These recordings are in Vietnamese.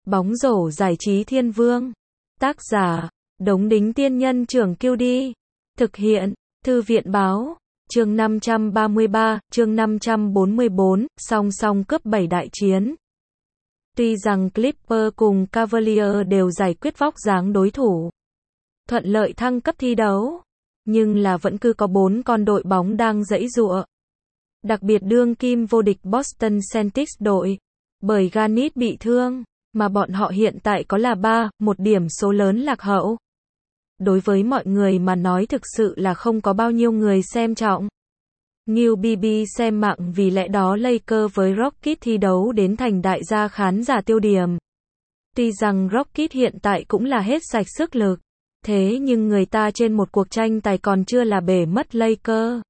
Bóng rổ giải trí thiên vương. Tác giả, Đống Đính Tiên Nhân Trưởng Kiêu Đi. Thực hiện, Thư viện Báo. Chương 533, chương 544, song song cướp 7 đại chiến. Tuy rằng Clippers cùng Cavaliers đều giải quyết vóc dáng đối thủ, thuận lợi thăng cấp thi đấu, nhưng là vẫn cứ có 4 con đội bóng đang giãy giụa. Đặc biệt đương kim vô địch Boston Celtics đội, bởi Giannis bị thương, mà bọn họ hiện tại có là 3-1 điểm số lớn lạc hậu. Đối với mọi người mà nói thực sự là không có bao nhiêu người xem trọng. New BB xem mạng vì lẽ đó Lakers với Rockets thi đấu đến thành đại gia khán giả tiêu điểm. Tuy rằng Rockets hiện tại cũng là hết sạch sức lực, thế nhưng người ta trên một cuộc tranh tài còn chưa là bể mất Lakers.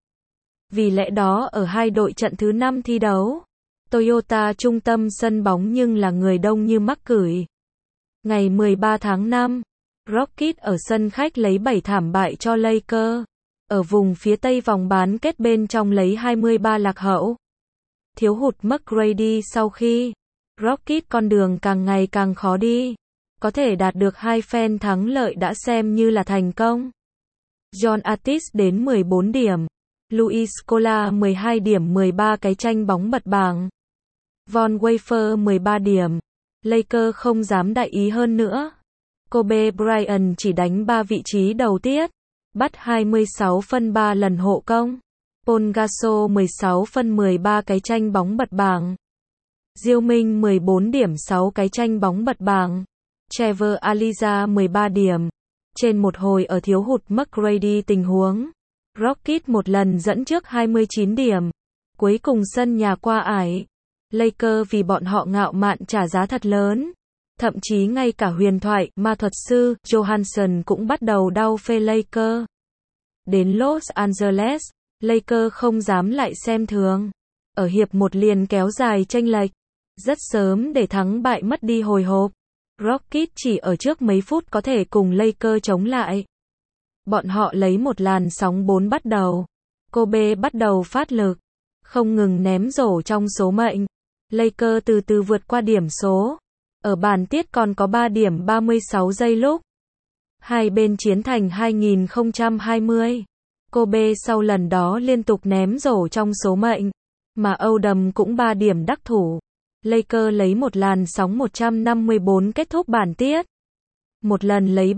Vì lẽ đó ở hai đội trận thứ 5 thi đấu, Toyota trung tâm sân bóng nhưng là người đông như mắc cửi. Ngày 13 tháng 5, Rockets ở sân khách lấy 7 thảm bại cho Lakers. Ở vùng phía tây vòng bán kết bên trong lấy 23 lạc hậu. Thiếu hụt McGrady sau khi Rockets con đường càng ngày càng khó đi. Có thể đạt được 2 phen thắng lợi đã xem như là thành công. John Artis đến 14 điểm. Luis Scola 12 điểm 13 cái tranh bóng bật bảng. Von Wafer 13 điểm. Lakers không dám đại ý hơn nữa. Kobe Bryant chỉ đánh 3 vị trí đầu tiết. Bắt 26 phân 3 lần hộ công. Paul Gasol 16 phân 13 cái tranh bóng bật bảng. Diêu Minh 14 điểm 6 cái tranh bóng bật bảng. Trevor Ariza 13 điểm. Trên một hồi ở thiếu hụt McGrady tình huống, Rockets một lần dẫn trước 29 điểm. Cuối cùng sân nhà qua ải. Lakers vì bọn họ ngạo mạn trả giá thật lớn. Thậm chí ngay cả huyền thoại, ma thuật sư, Johansson cũng bắt đầu đau phê Lakers. Đến Los Angeles, Lakers không dám lại xem thường. Ở hiệp 1 liền kéo dài chênh lệch. Rất sớm để thắng bại mất đi hồi hộp. Rockets chỉ ở trước mấy phút có thể cùng Lakers chống lại. Bọn họ lấy một làn sóng 4 bắt đầu. Kobe bắt đầu phát lực. Không ngừng ném rổ trong số mệnh. Lakers từ từ vượt qua điểm số. Ở bàn tiết còn có 3 điểm 36 giây lúc. Hai bên chiến thành 2020. Kobe sau lần đó liên tục ném rổ trong số mệnh. Mà Odom cũng 3 điểm đắc thủ. Lakers lấy một làn sóng 154 kết thúc bản tiết. Một lần lấy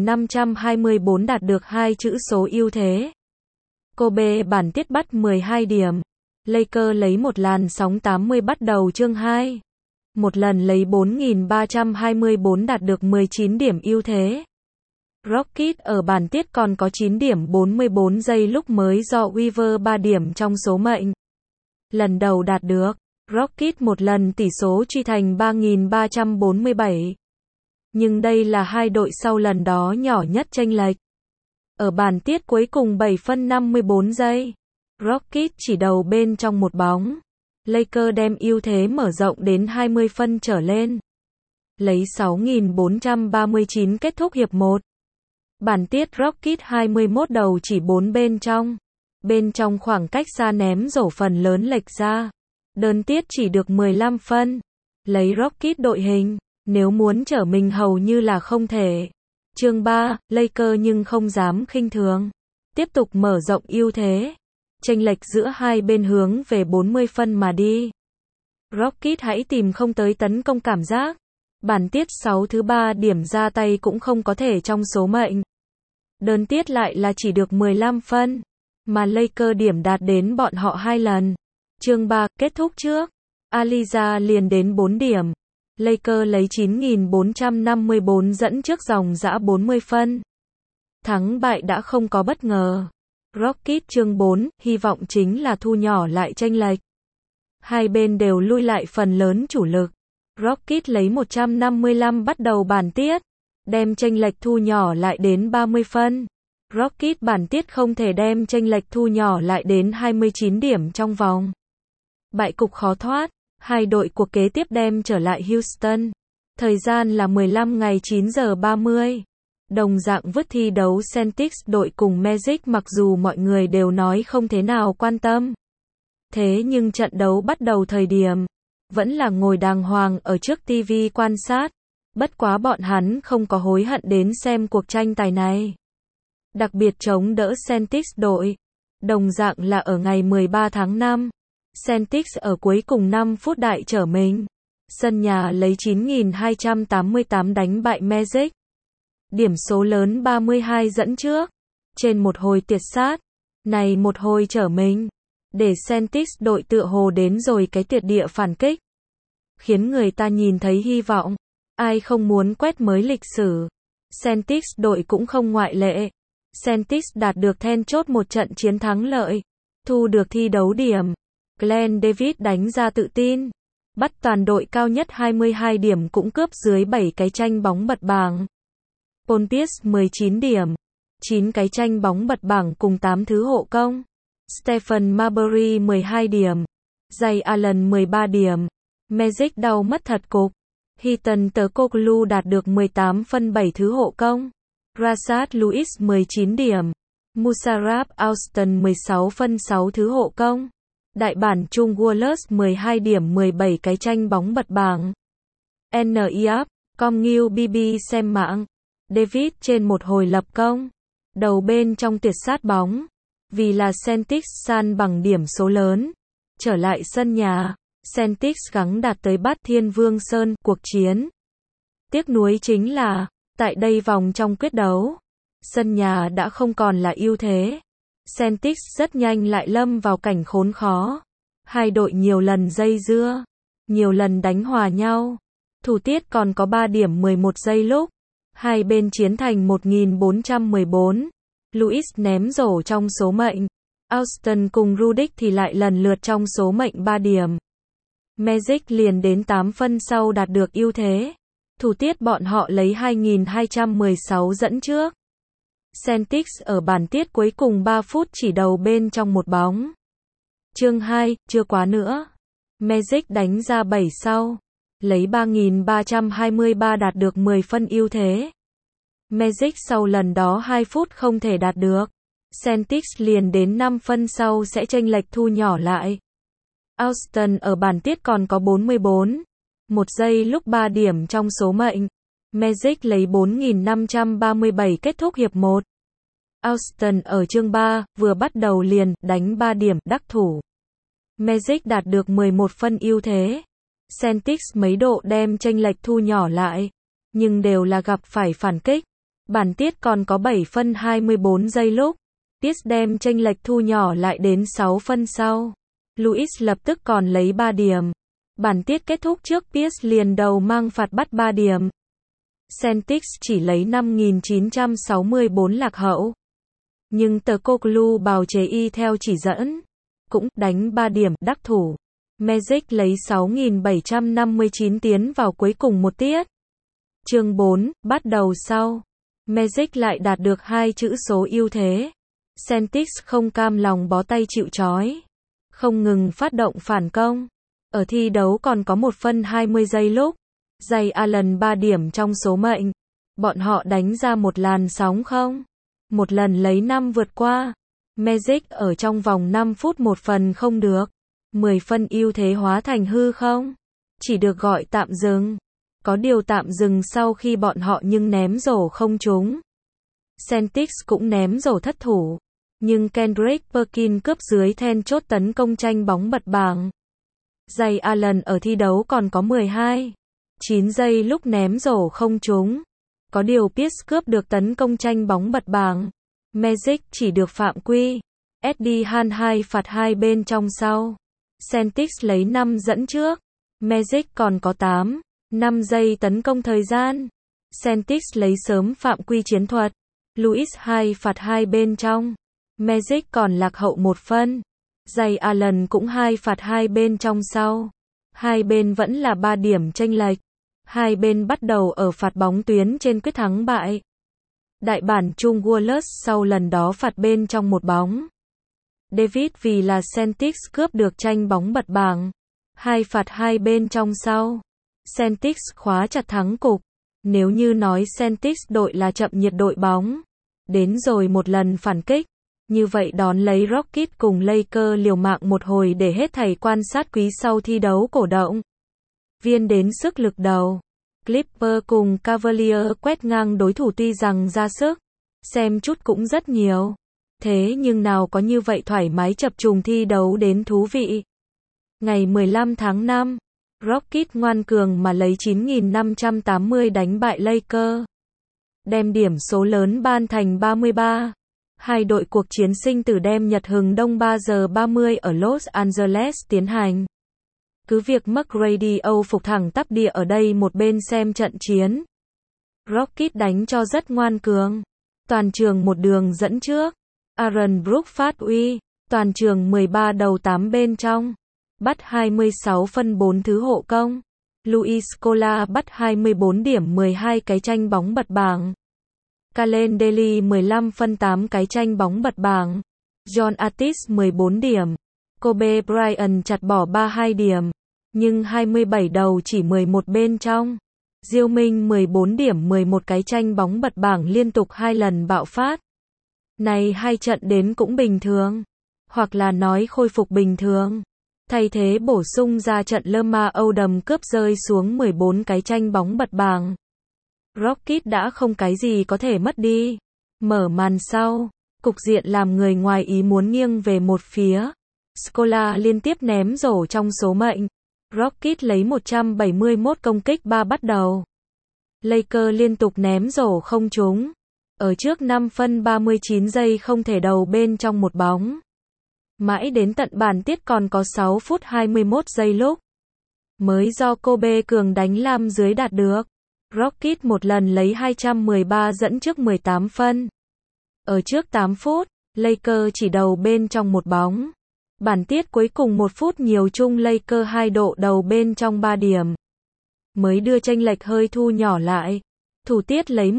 3524 đạt được 2 chữ số ưu thế. Kobe bản tiết bắt 12 điểm. Lakers lấy một làn sóng 80 bắt đầu chương 2. Một lần lấy 4324 đạt được 19 điểm ưu thế. Rockets ở bản tiết còn có 9 điểm 44 giây lúc mới do Weaver 3 điểm trong số mệnh. Lần đầu đạt được, Rockets một lần tỷ số truy thành 3347. Nhưng đây là hai đội sau lần đó nhỏ nhất chênh lệch. Ở bản tiết cuối cùng 7 phân 54 giây, Rockets chỉ đầu bên trong một bóng. Lakers đem ưu thế mở rộng đến 20 phân trở lên. Lấy 6439 kết thúc hiệp 1. Bản tiết Rockets 21 đầu chỉ 4 bên trong. Bên trong khoảng cách xa ném rổ phần lớn lệch ra. Đơn tiết chỉ được 15 phân. Lấy Rockets đội hình, nếu muốn trở mình hầu như là không thể. Chương 3, Lakers nhưng không dám khinh thường. Tiếp tục mở rộng ưu thế. Chênh lệch giữa hai bên hướng về 40 phân mà đi. Rockets hãy tìm không tới tấn công cảm giác. Bản tiết 6 thứ 3 điểm ra tay cũng không có thể trong số mệnh. Đơn tiết lại là chỉ được 15 phân. Mà Lakers điểm đạt đến bọn họ 2 lần. Chương 3, kết thúc trước. Ariza liền đến 4 điểm. Lakers lấy 9454 dẫn trước dòng dã 40 phân. Thắng bại đã không có bất ngờ. Rockets chương 4, hy vọng chính là thu nhỏ lại chênh lệch. Hai bên đều lui lại phần lớn chủ lực. Rockets lấy 155 bắt đầu bản tiết, đem chênh lệch thu nhỏ lại đến 30 phân. Rockets bản tiết không thể đem chênh lệch thu nhỏ lại đến 29 điểm trong vòng. Bại cục khó thoát, hai đội cuộc kế tiếp đem trở lại Houston. Thời gian là 15 ngày 9 giờ 30. Đồng dạng vứt thi đấu Celtics đội cùng Magic mặc dù mọi người đều nói không thế nào quan tâm. Thế nhưng trận đấu bắt đầu thời điểm, vẫn là ngồi đàng hoàng ở trước TV quan sát. Bất quá bọn hắn không có hối hận đến xem cuộc tranh tài này. Đặc biệt chống đỡ Celtics đội. Đồng dạng là ở ngày 13 tháng 5. Celtics ở cuối cùng 5 phút đại trở mình. Sân nhà lấy 9.288 đánh bại Magic. Điểm số lớn 32 dẫn trước. Trên một hồi tiệt sát. Này một hồi trở mình. Để Celtics đội tựa hồ đến rồi cái tuyệt địa phản kích. Khiến người ta nhìn thấy hy vọng. Ai không muốn quét mới lịch sử. Celtics đội cũng không ngoại lệ. Celtics đạt được then chốt một trận chiến thắng lợi. Thu được thi đấu điểm. Glenn Davis đánh ra tự tin. Bắt toàn đội cao nhất 22 điểm cũng cướp dưới 7 cái tranh bóng bật bảng. Paul Pierce 19 điểm. 9 cái tranh bóng bật bảng cùng 8 thứ hộ công. Stephen Marbury 12 điểm. Ray Allen 13 điểm. Magic đau mất thật cục. Heaton Turkoglu đạt được 18 phân 7 thứ hộ công. Rashard Lewis 19 điểm. Musarraf Austin 16 phân 6 thứ hộ công. Đại bản Trung Wallace 12 điểm 17 cái tranh bóng bật bảng. NIF, Comgill BB xem mạng. David trên một hồi lập công. Đầu bên trong tuyệt sát bóng. Vì là Celtics san bằng điểm số lớn. Trở lại sân nhà. Celtics gắng đạt tới bắt Thiên Vương Sơn cuộc chiến. Tiếc nuối chính là, tại đây vòng trong quyết đấu, sân nhà đã không còn là ưu thế. Celtics rất nhanh lại lâm vào cảnh khốn khó. Hai đội nhiều lần dây dưa, nhiều lần đánh hòa nhau. Thủ tiết còn có 3 điểm 11 giây lúc. Hai bên chiến thành 1414. Lewis ném rổ trong số mệnh. Austin cùng Rudick thì lại lần lượt trong số mệnh 3 điểm. Magic liền đến 8 phân sau đạt được ưu thế. Thủ tiết bọn họ lấy 2216 dẫn trước. Celtics ở bản tiết cuối cùng 3 phút chỉ đầu bên trong một bóng. Chương 2, chưa quá nữa. Magic đánh ra 7 sau. Lấy 3323 đạt được 10 phân ưu thế. Magic sau lần đó 2 phút không thể đạt được. Celtics liền đến 5 phân sau sẽ chênh lệch thu nhỏ lại. Austin ở bản tiết còn có 44. 1 giây lúc 3 điểm trong số mệnh. Magic lấy 4537 kết thúc hiệp 1. Austin ở chương 3, vừa bắt đầu liền đánh 3 điểm đắc thủ. Magic đạt được 11 phân ưu thế. Celtics mấy độ đem chênh lệch thu nhỏ lại. Nhưng đều là gặp phải phản kích. Bản tiết còn có 7 phân 24 giây lúc. Pierce đem chênh lệch thu nhỏ lại đến 6 phân sau. Lewis lập tức còn lấy 3 điểm. Bản tiết kết thúc trước Pierce liền đầu mang phạt bắt 3 điểm. Celtics chỉ lấy 5964 lạc hậu. Nhưng Turkoglu bào chế y theo chỉ dẫn. Cũng đánh 3 điểm đắc thủ. Magic lấy 6759 tiến vào cuối cùng một tiết. Chương 4, bắt đầu sau. Magic lại đạt được 2 chữ số ưu thế. Celtics không cam lòng bó tay chịu trói. Không ngừng phát động phản công. Ở thi đấu còn có 1 phân 20 giây lúc. Ray Allen 3 điểm trong số mệnh. Bọn họ đánh ra một làn sóng không? Một lần lấy 5 vượt qua. Magic ở trong vòng 5 phút 1 phần không được. 10 phân ưu thế hóa thành hư không? Chỉ được gọi tạm dừng. Có điều tạm dừng sau khi bọn họ nhưng ném rổ không trúng. Celtics cũng ném rổ thất thủ. Nhưng Kendrick Perkins cướp dưới then chốt tấn công tranh bóng bật bảng. Ray Allen ở thi đấu còn có 12. 9 giây lúc ném rổ không trúng. Có điều Pierce cướp được tấn công tranh bóng bật bảng. Magic chỉ được phạm quy. Eddie Han 2 phạt 2 bên trong sau. Celtics lấy 5 dẫn trước. Magic còn có 8. 5 giây tấn công thời gian. Celtics lấy sớm phạm quy chiến thuật. Lewis 2 phạt 2 bên trong. Magic còn lạc hậu 1 phân. Ray Allen cũng 2 phạt 2 bên trong sau. Hai bên vẫn là 3 điểm chênh lệch. Hai bên bắt đầu ở phạt bóng tuyến trên quyết thắng bại. Đại bản Trung Wallace sau lần đó phạt bên trong một bóng. David vì là Celtics cướp được tranh bóng bật bảng. 2 phạt 2 bên trong sau. Celtics khóa chặt thắng cục. Nếu như nói Celtics đội là chậm nhiệt đội bóng. Đến rồi một lần phản kích. Như vậy đón lấy Rockets cùng Lakers liều mạng một hồi để hết thảy quan sát quý sau thi đấu cổ động viên đến sức lực đầu. Clippers cùng Cavaliers quét ngang đối thủ tuy rằng ra sức, xem chút cũng rất nhiều. Thế nhưng nào có như vậy thoải mái chập trùng thi đấu đến thú vị. Ngày 15 tháng 5, Rockets ngoan cường mà lấy 9.580 đánh bại Lakers. Đem điểm số lớn ban thành 33. Hai đội cuộc chiến sinh tử đêm Nhật hừng đông 3 giờ 30 ở Los Angeles tiến hành. Cứ việc McGrady Âu phục thẳng tắp địa ở đây một bên xem trận chiến. Rockets đánh cho rất ngoan cường. Toàn trường một đường dẫn trước. Aaron Brooks phát uy. Toàn trường 13 đầu 8 bên trong. Bắt 26 phân 4 thứ hộ công. Luis Scola bắt 24 điểm 12 cái tranh bóng bật bảng. Calen Daly 15 phân 8 cái tranh bóng bật bảng. John Artis 14 điểm. Kobe Bryant chặt bỏ 32 điểm. Nhưng 27 đầu chỉ 11 bên trong. Diêu Minh 14 điểm 11 cái tranh bóng bật bảng liên tục 2 lần bạo phát. Này hai trận đến cũng bình thường. Hoặc là nói khôi phục bình thường. Thay thế bổ sung ra trận Lamar Odom cướp rơi xuống 14 cái tranh bóng bật bảng. Rockets đã không cái gì có thể mất đi. Mở màn sau, cục diện làm người ngoài ý muốn nghiêng về một phía. Scola liên tiếp ném rổ trong số mệnh. Rockets lấy 171 công kích 3 bắt đầu. Lakers liên tục ném rổ không trúng. Ở trước 5 phân 39 giây không thể đầu bên trong một bóng. Mãi đến tận bản tiết còn có 6 phút 21 giây lúc. Mới do Kobe cường đánh lam dưới đạt được. Rockets một lần lấy 213 dẫn trước 18 phân. Ở trước 8 phút, Lakers chỉ đầu bên trong một bóng. Bản tiết cuối cùng 1 phút nhiều chung Lakers 2 độ đầu bên trong 3 điểm. Mới đưa chênh lệch hơi thu nhỏ lại. Thủ tiết lấy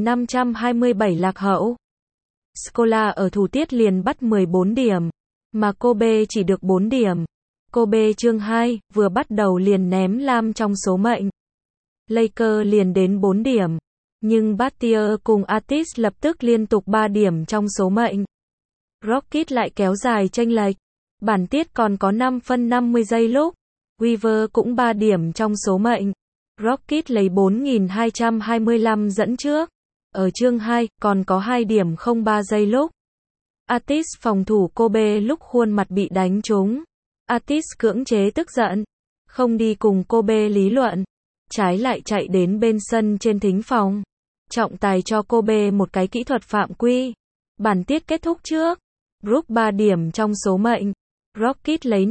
1527 lạc hậu. Scola ở thủ tiết liền bắt 14 điểm. Mà Kobe chỉ được 4 điểm. Kobe chương 2, vừa bắt đầu liền ném lam trong số mệnh. Lakers liền đến 4 điểm. Nhưng Battier cùng Artis lập tức liên tục 3 điểm trong số mệnh. Rockets lại kéo dài chênh lệch. Bản tiết còn có 5 phân 50 giây lúc. Weaver cũng 3 điểm trong số mệnh. Rockets lấy 4.225 dẫn trước. Ở chương 2, còn có 2 điểm 03 giây lúc. Artis phòng thủ Kobe lúc khuôn mặt bị đánh trúng. Artis cưỡng chế tức giận. Không đi cùng Kobe lý luận. Trái lại chạy đến bên sân trên thính phòng. Trọng tài cho Kobe một cái kỹ thuật phạm quy. Bản tiết kết thúc trước. Brooks 3 điểm trong số mệnh. Rockets lấy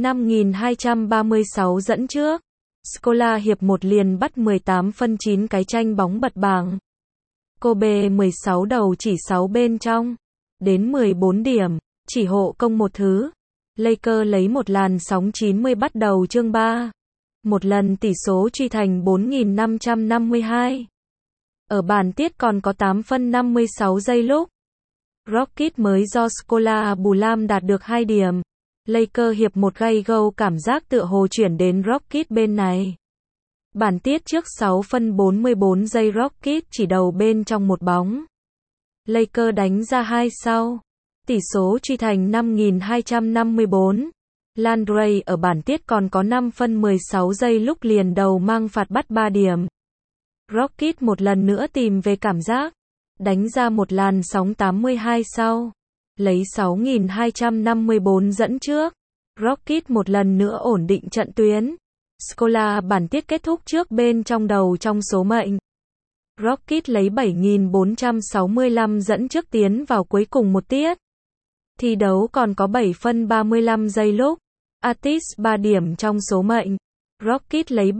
5.236 dẫn trước. Scola hiệp 1 liền bắt 18 phân 9 cái tranh bóng bật bảng. Kobe 16 đầu chỉ 6 bên trong. Đến 14 điểm, chỉ hộ công một thứ. Lakers lấy một làn sóng 90 bắt đầu chương 3. Một lần tỷ số truy thành 4.552. Ở bản tiết còn có 8 phân 56 giây lúc. Rockets mới do Scola bù lam đạt được 2 điểm. Lakers hiệp 1 gay go cảm giác tựa hồ chuyển đến Rockets bên này. Bản tiết trước 6 phân 44 giây Rockets chỉ đầu bên trong một bóng. Lakers đánh ra 2 sau. Tỷ số truy thành 5.254. Landry ở bản tiết còn có 5 phân 16 giây lúc liền đầu mang phạt bắt 3 điểm. Rockets một lần nữa tìm về cảm giác. Đánh ra một làn sóng 82 sau. Lấy 6.254 dẫn trước. Rockets một lần nữa ổn định trận tuyến. Scola bản tiết kết thúc trước bên trong đầu trong số mệnh. Rockets lấy 7.465 dẫn trước tiến vào cuối cùng một tiết. Thi đấu còn có 7 phân 35 giây lúc. Artis 3 điểm trong số mệnh. Rockets lấy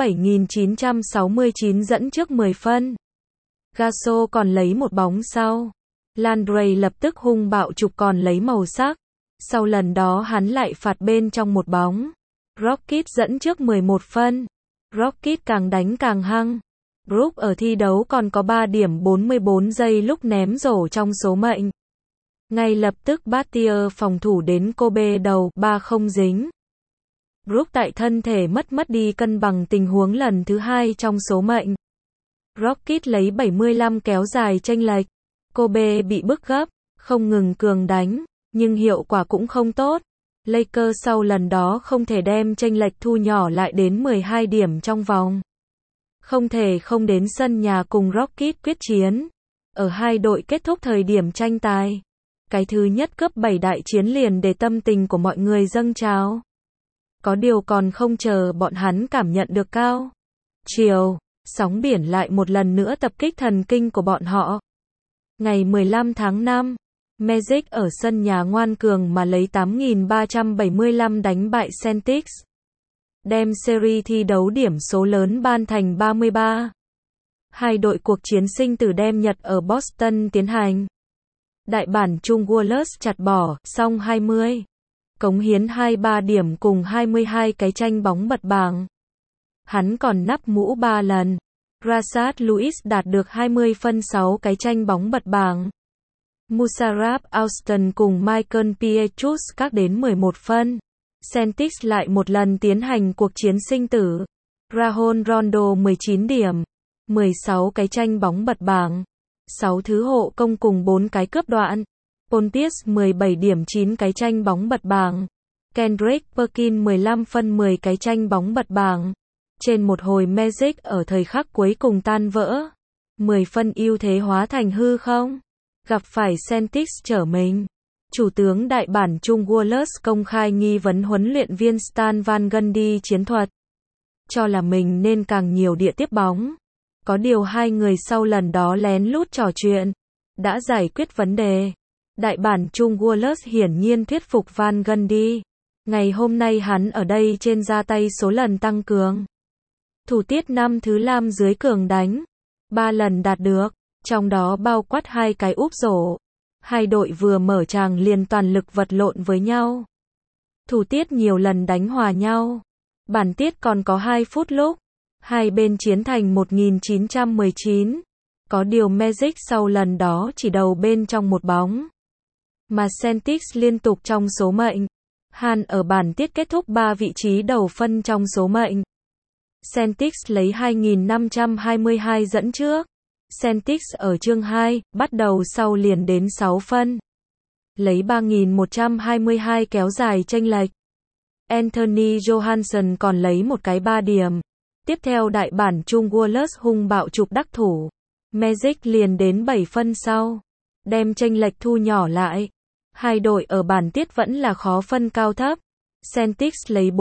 7.969 dẫn trước 10 phân. Gasol còn lấy một bóng sau. Landry lập tức hung bạo chụp còn lấy màu sắc. Sau lần đó hắn lại phạt bên trong một bóng. Rockets dẫn trước 11 phân. Rockets càng đánh càng hăng. Brooks ở thi đấu còn có 3 điểm 44 giây lúc ném rổ trong số mệnh. Ngay lập tức Battier phòng thủ đến Kobe đầu 3 không dính. Brooks tại thân thể mất đi cân bằng tình huống lần thứ 2 trong số mệnh. Rockets lấy 75 kéo dài chênh lệch. Kobe bị bức gấp, không ngừng cường đánh, nhưng hiệu quả cũng không tốt. Lakers sau lần đó không thể đem chênh lệch thu nhỏ lại đến 12 điểm trong vòng. không thể không đến sân nhà cùng Rocket quyết chiến. Ở hai đội kết thúc thời điểm tranh tài, cái thứ nhất cướp 7 đại chiến liền để tâm tình của mọi người dâng trào. Có điều còn không chờ bọn hắn cảm nhận được cao chiều, sóng biển lại một lần nữa tập kích thần kinh của bọn họ. Ngày 15 tháng 5, Magic ở sân nhà ngoan cường mà lấy 8.375 đánh bại Celtics, đem series thi đấu điểm số lớn ban thành 33. Hai đội cuộc chiến sinh tử đem Nhật ở Boston tiến hành. Đại bản chung Wallace chặt bỏ, xong 20. Cống hiến 23 điểm cùng 22 cái tranh bóng bật bảng. Hắn còn nắp mũ 3 lần. Rashard Lewis đạt được 20 phân 6 cái tranh bóng bật bảng. Musarraf Austin cùng Michael Pietrus các đến 11 phân. Celtics lại một lần tiến hành cuộc chiến sinh tử. Rajon Rondo 19 điểm, 16 cái tranh bóng bật bảng, 6 thứ hộ công cùng 4 cái cướp đoạn. Paul Pierce 17 điểm 9 cái tranh bóng bật bảng. Kendrick Perkins 15 phân 10 cái tranh bóng bật bảng. Trên một hồi Magic ở thời khắc cuối cùng tan vỡ. 10 phân ưu thế hóa thành hư không. Gặp phải Celtics trở mình. Chủ tướng đại bản chung Wallace công khai nghi vấn huấn luyện viên Stan Van Gundy chiến thuật. Cho là mình nên càng nhiều địa tiếp bóng. Có điều hai người sau lần đó lén lút trò chuyện, đã giải quyết vấn đề. Đại bản chung Wallace hiển nhiên thuyết phục Van Gundy. Ngày hôm nay hắn ở đây trên ra tay số lần tăng cường. Thủ tiết 5 thứ lam dưới cường đánh. 3 lần đạt được, trong đó bao quát 2 cái úp rổ. Hai đội vừa mở tràng liền toàn lực vật lộn với nhau. Thủ tiết nhiều lần đánh hòa nhau. Bản tiết còn có 2 phút lúc. Hai bên chiến thành 1919. Có điều Magic sau lần đó chỉ đầu bên trong một bóng. Mà Celtics liên tục trong số mệnh. Han ở bản tiết kết thúc 3 vị trí đầu phân trong số mệnh. Celtics lấy 2.522 dẫn trước. Celtics ở chương 2, bắt đầu sau liền đến 6 phân. Lấy 3.122 kéo dài chênh lệch. Anthony Johansson còn lấy một cái 3 điểm. Tiếp theo đại bản chung Wallace hung bạo chụp đắc thủ. Magic liền đến 7 phân sau. Đem chênh lệch thu nhỏ lại. Hai đội ở bản tiết vẫn là khó phân cao thấp. Celtics lấy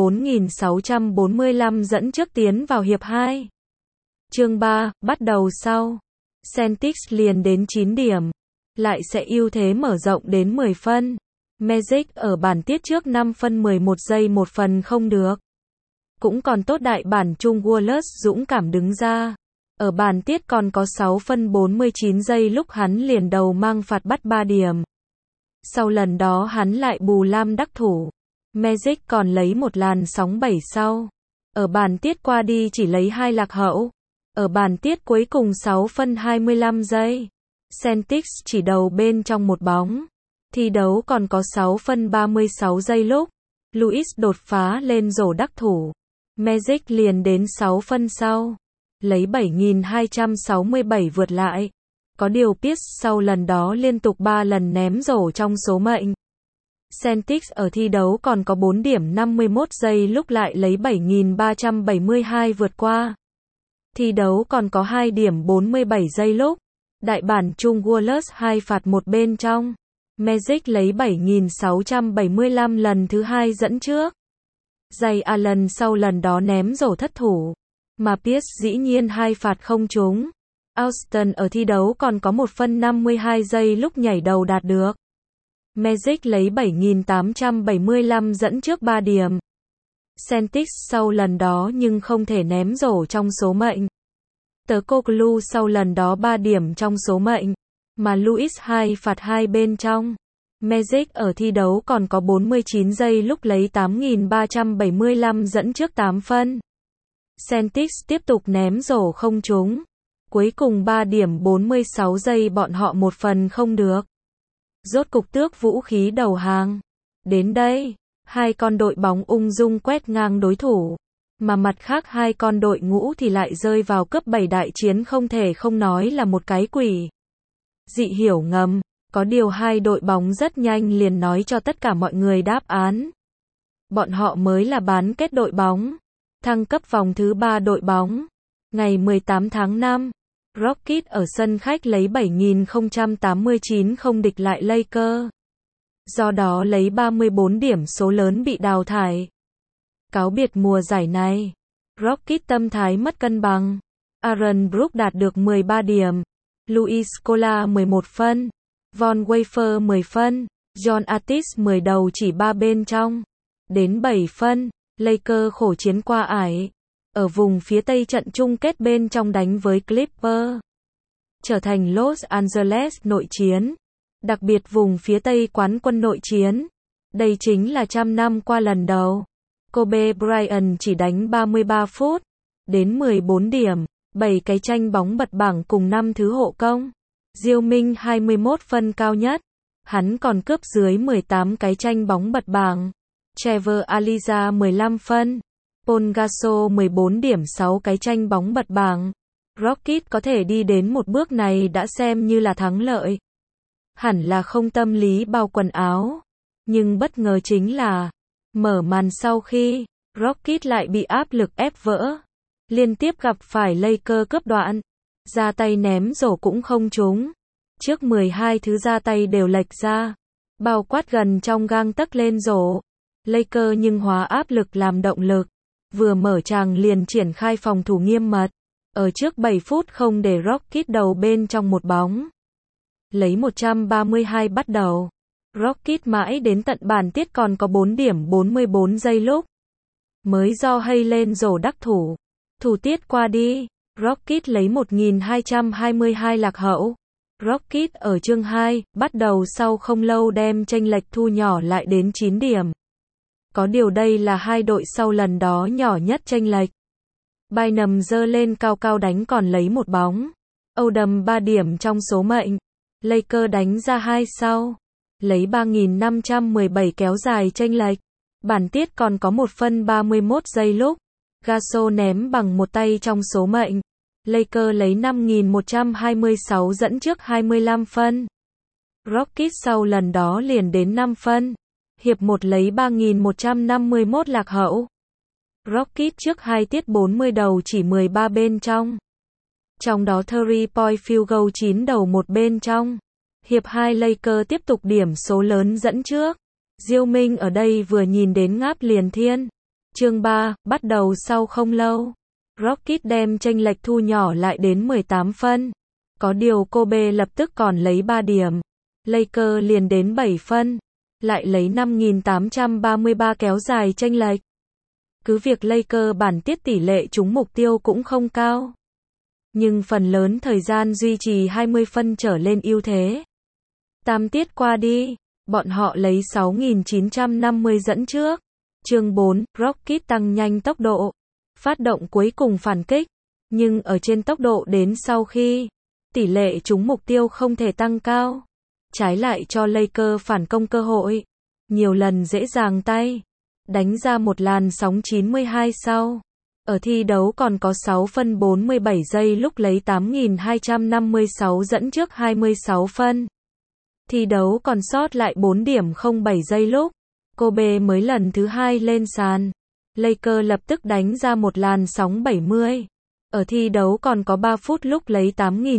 4.645 dẫn trước tiến vào hiệp 2. Chương 3, bắt đầu sau. Celtics liền đến 9 điểm. Lại sẽ ưu thế mở rộng đến 10 phân. Magic ở bản tiết trước 5 phân 11 giây một phần không được. Cũng còn tốt đại bản chung Wallace dũng cảm đứng ra. Ở bản tiết còn có 6 phân 49 giây lúc hắn liền đầu mang phạt bắt 3 điểm. Sau lần đó hắn lại bù lam đắc thủ. Magic còn lấy một làn sóng 7 sau. Ở bản tiết qua đi chỉ lấy 2 lạc hậu. Ở bản tiết cuối cùng 6 phân 25 giây. Celtics chỉ đầu bên trong một bóng. Thi đấu còn có 6 phân 36 giây lúc. Lewis đột phá lên rổ đắc thủ. Magic liền đến 6 phân sau. Lấy 7.267 vượt lại. Có điều Pierce sau lần đó liên tục 3 lần ném rổ trong số mệnh. Celtics ở thi đấu còn có 4 điểm 51 giây lúc lại lấy 7.372 vượt qua. Thi đấu còn có 2 điểm 47 giây lúc. Đại bản chung Wallace 2 phạt một bên trong. Magic lấy 7.675 lần thứ 2 dẫn trước. Jay Allen sau lần đó ném rổ thất thủ. Mà Pierce dĩ nhiên 2 phạt không trúng. Austin ở thi đấu còn có 1 phân 52 giây lúc nhảy đầu đạt được. Magic lấy 7.875 dẫn trước 3 điểm. Celtics sau lần đó nhưng không thể ném rổ trong số mệnh. Turkoglu sau lần đó 3 điểm trong số mệnh. Mà Lewis 2 phạt 2 bên trong. Magic ở thi đấu còn có 49 giây lúc lấy 8.375 dẫn trước 8 phân. Celtics tiếp tục ném rổ không trúng. Cuối cùng 3 điểm 46 giây bọn họ một phần không được. Rốt cục tước vũ khí đầu hàng. Đến đây, hai con đội bóng ung dung quét ngang đối thủ. Mà mặt khác hai con đội ngũ thì lại rơi vào cấp 7 đại chiến không thể không nói là một cái quỷ dị hiểu ngầm. Có điều hai đội bóng rất nhanh liền nói cho tất cả mọi người đáp án. Bọn họ mới là bán kết đội bóng. Thăng cấp vòng thứ 3 đội bóng. Ngày 18 tháng 5, Rockets ở sân khách lấy 7.089 không địch lại Lakers. Do đó lấy 34 điểm số lớn bị đào thải. Cáo biệt mùa giải này, Rockets tâm thái mất cân bằng. Aaron Brooks đạt được 13 điểm, Luis Scola 11 phân, Von Wafer 10 phân, John Artis 10 đầu chỉ 3 bên trong, đến 7 phân. Lakers khổ chiến qua ải. Ở vùng phía Tây trận chung kết bên trong đánh với Clippers, trở thành Los Angeles nội chiến, đặc biệt vùng phía Tây quán quân nội chiến. Đây chính là 100 năm qua lần đầu. Kobe Bryant chỉ đánh 33 phút, đến 14 điểm, 7 cái tranh bóng bật bảng cùng 5 thứ hộ công. Diêu Minh 21 phân cao nhất, hắn còn cướp dưới 18 cái tranh bóng bật bảng. Trevor Ariza 15 phân, Paul Gasol 14 điểm 6 cái tranh bóng bật bảng. Rockets có thể đi đến một bước này đã xem như là thắng lợi. Hẳn là không tâm lý bao quần áo, nhưng bất ngờ chính là mở màn sau khi Rockets lại bị áp lực ép vỡ, liên tiếp gặp phải Lakers cướp đoạn, ra tay ném rổ cũng không trúng. Trước 12 thứ ra tay đều lệch ra, bao quát gần trong gang tấc lên rổ. Lakers nhưng hóa áp lực làm động lực, vừa mở tràng liền triển khai phòng thủ nghiêm mật, ở trước 7 phút không để Rockets đầu bên trong một bóng. Lấy 132 bắt đầu, Rockets mãi đến tận bàn tiết còn có 4 điểm 44 giây lúc mới do hay lên rổ đắc thủ. Thủ tiết qua đi, Rockets lấy 1222 lạc hậu. Rockets ở chương 2, bắt đầu sau không lâu đem chênh lệch thu nhỏ lại đến 9 điểm. Có điều đây là hai đội sau lần đó nhỏ nhất chênh lệch. Bynum giơ lên cao cao đánh còn lấy một bóng. Odom 3 điểm trong số mệnh. Lakers đánh ra 2 sau, lấy 3.517 kéo dài chênh lệch. Bản tiết còn có 1 phân 31 giây lúc Gasol ném bằng một tay trong số mệnh. Lakers lấy 5.126 dẫn trước 25 phân. Rockets sau lần đó liền đến 5 phân. Hiệp 1 lấy 3.151 lạc hậu. Rockets trước 2 tiết 40 đầu chỉ 13 bên trong. Trong đó 3-point field goal 9 đầu một bên trong. Hiệp 2 Lakers tiếp tục điểm số lớn dẫn trước. Diêu Minh ở đây vừa nhìn đến ngáp liền thiên. Chương 3, bắt đầu sau không lâu. Rockets đem chênh lệch thu nhỏ lại đến 18 phân. Có điều Kobe lập tức còn lấy 3 điểm. Lakers liền đến 7 phân. Lại lấy 5.833 kéo dài chênh lệch. Cứ việc Lakers bản tiết tỷ lệ trúng mục tiêu cũng không cao, nhưng phần lớn thời gian duy trì 20 phân trở lên ưu thế. 8 tiết qua đi, bọn họ lấy 6.950 dẫn trước. Chương 4, Rockets tăng nhanh tốc độ, phát động cuối cùng phản kích, nhưng ở trên tốc độ đến sau khi tỷ lệ trúng mục tiêu không thể tăng cao, trái lại cho Lakers phản công cơ hội, nhiều lần dễ dàng tay, đánh ra một làn sóng 92 sau. Ở thi đấu còn có 6 phân 47 giây lúc lấy 8.256 dẫn trước 26 phân. Thi đấu còn sót lại 4 điểm 07 giây lúc Kobe mới lần thứ 2 lên sàn. Lakers lập tức đánh ra một làn sóng 70. Ở thi đấu còn có 3 phút lúc lấy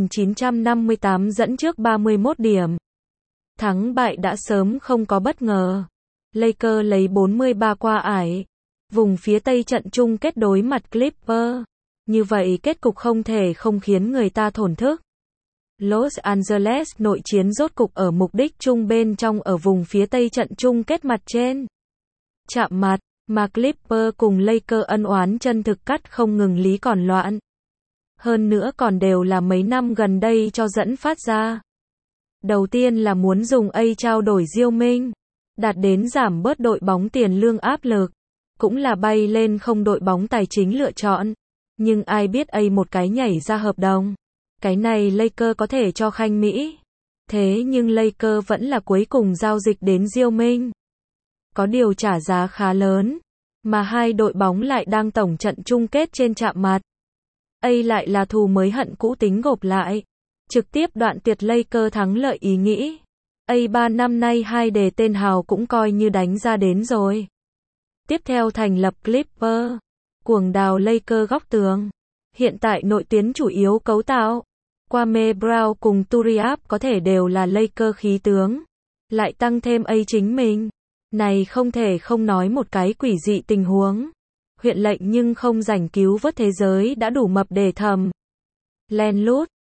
8.958 dẫn trước 31 điểm. Thắng bại đã sớm không có bất ngờ. Lakers lấy 43 qua ải. Vùng phía Tây trận chung kết đối mặt Clippers. Như vậy kết cục không thể không khiến người ta thổn thức. Los Angeles nội chiến rốt cục ở mục đích chung bên trong ở vùng phía Tây trận chung kết mặt trên. Chạm mặt, mà Clippers cùng Lakers ân oán chân thực cắt không ngừng lý còn loạn. Hơn nữa còn đều là mấy năm gần đây cho dẫn phát ra. Đầu tiên là muốn dùng A trao đổi Diêu Minh, đạt đến giảm bớt đội bóng tiền lương áp lực, cũng là bay lên không đội bóng tài chính lựa chọn. Nhưng ai biết A một cái nhảy ra hợp đồng. Cái này Lakers có thể cho Khanh Mỹ. Thế nhưng Lakers vẫn là cuối cùng giao dịch đến Diêu Minh. Có điều trả giá khá lớn, mà hai đội bóng lại đang tổng trận chung kết trên chạm mặt. A lại là thù mới hận cũ tính gộp lại. Trực tiếp đoạn tuyệt Lakers thắng lợi ý nghĩ. A 3 năm nay hai đề tên hào cũng coi như đánh ra đến rồi. Tiếp theo thành lập Clippers. Cuồng đào Lakers góc tường. Hiện tại nội tuyến chủ yếu cấu tạo. Kwame Brown cùng Turiaf có thể đều là Laker khí tướng. Lại tăng thêm A chính mình. Này không thể không nói một cái quỷ dị tình huống. Huyện lệnh nhưng không rảnh cứu vớt thế giới đã đủ mập để thầm. Len lút.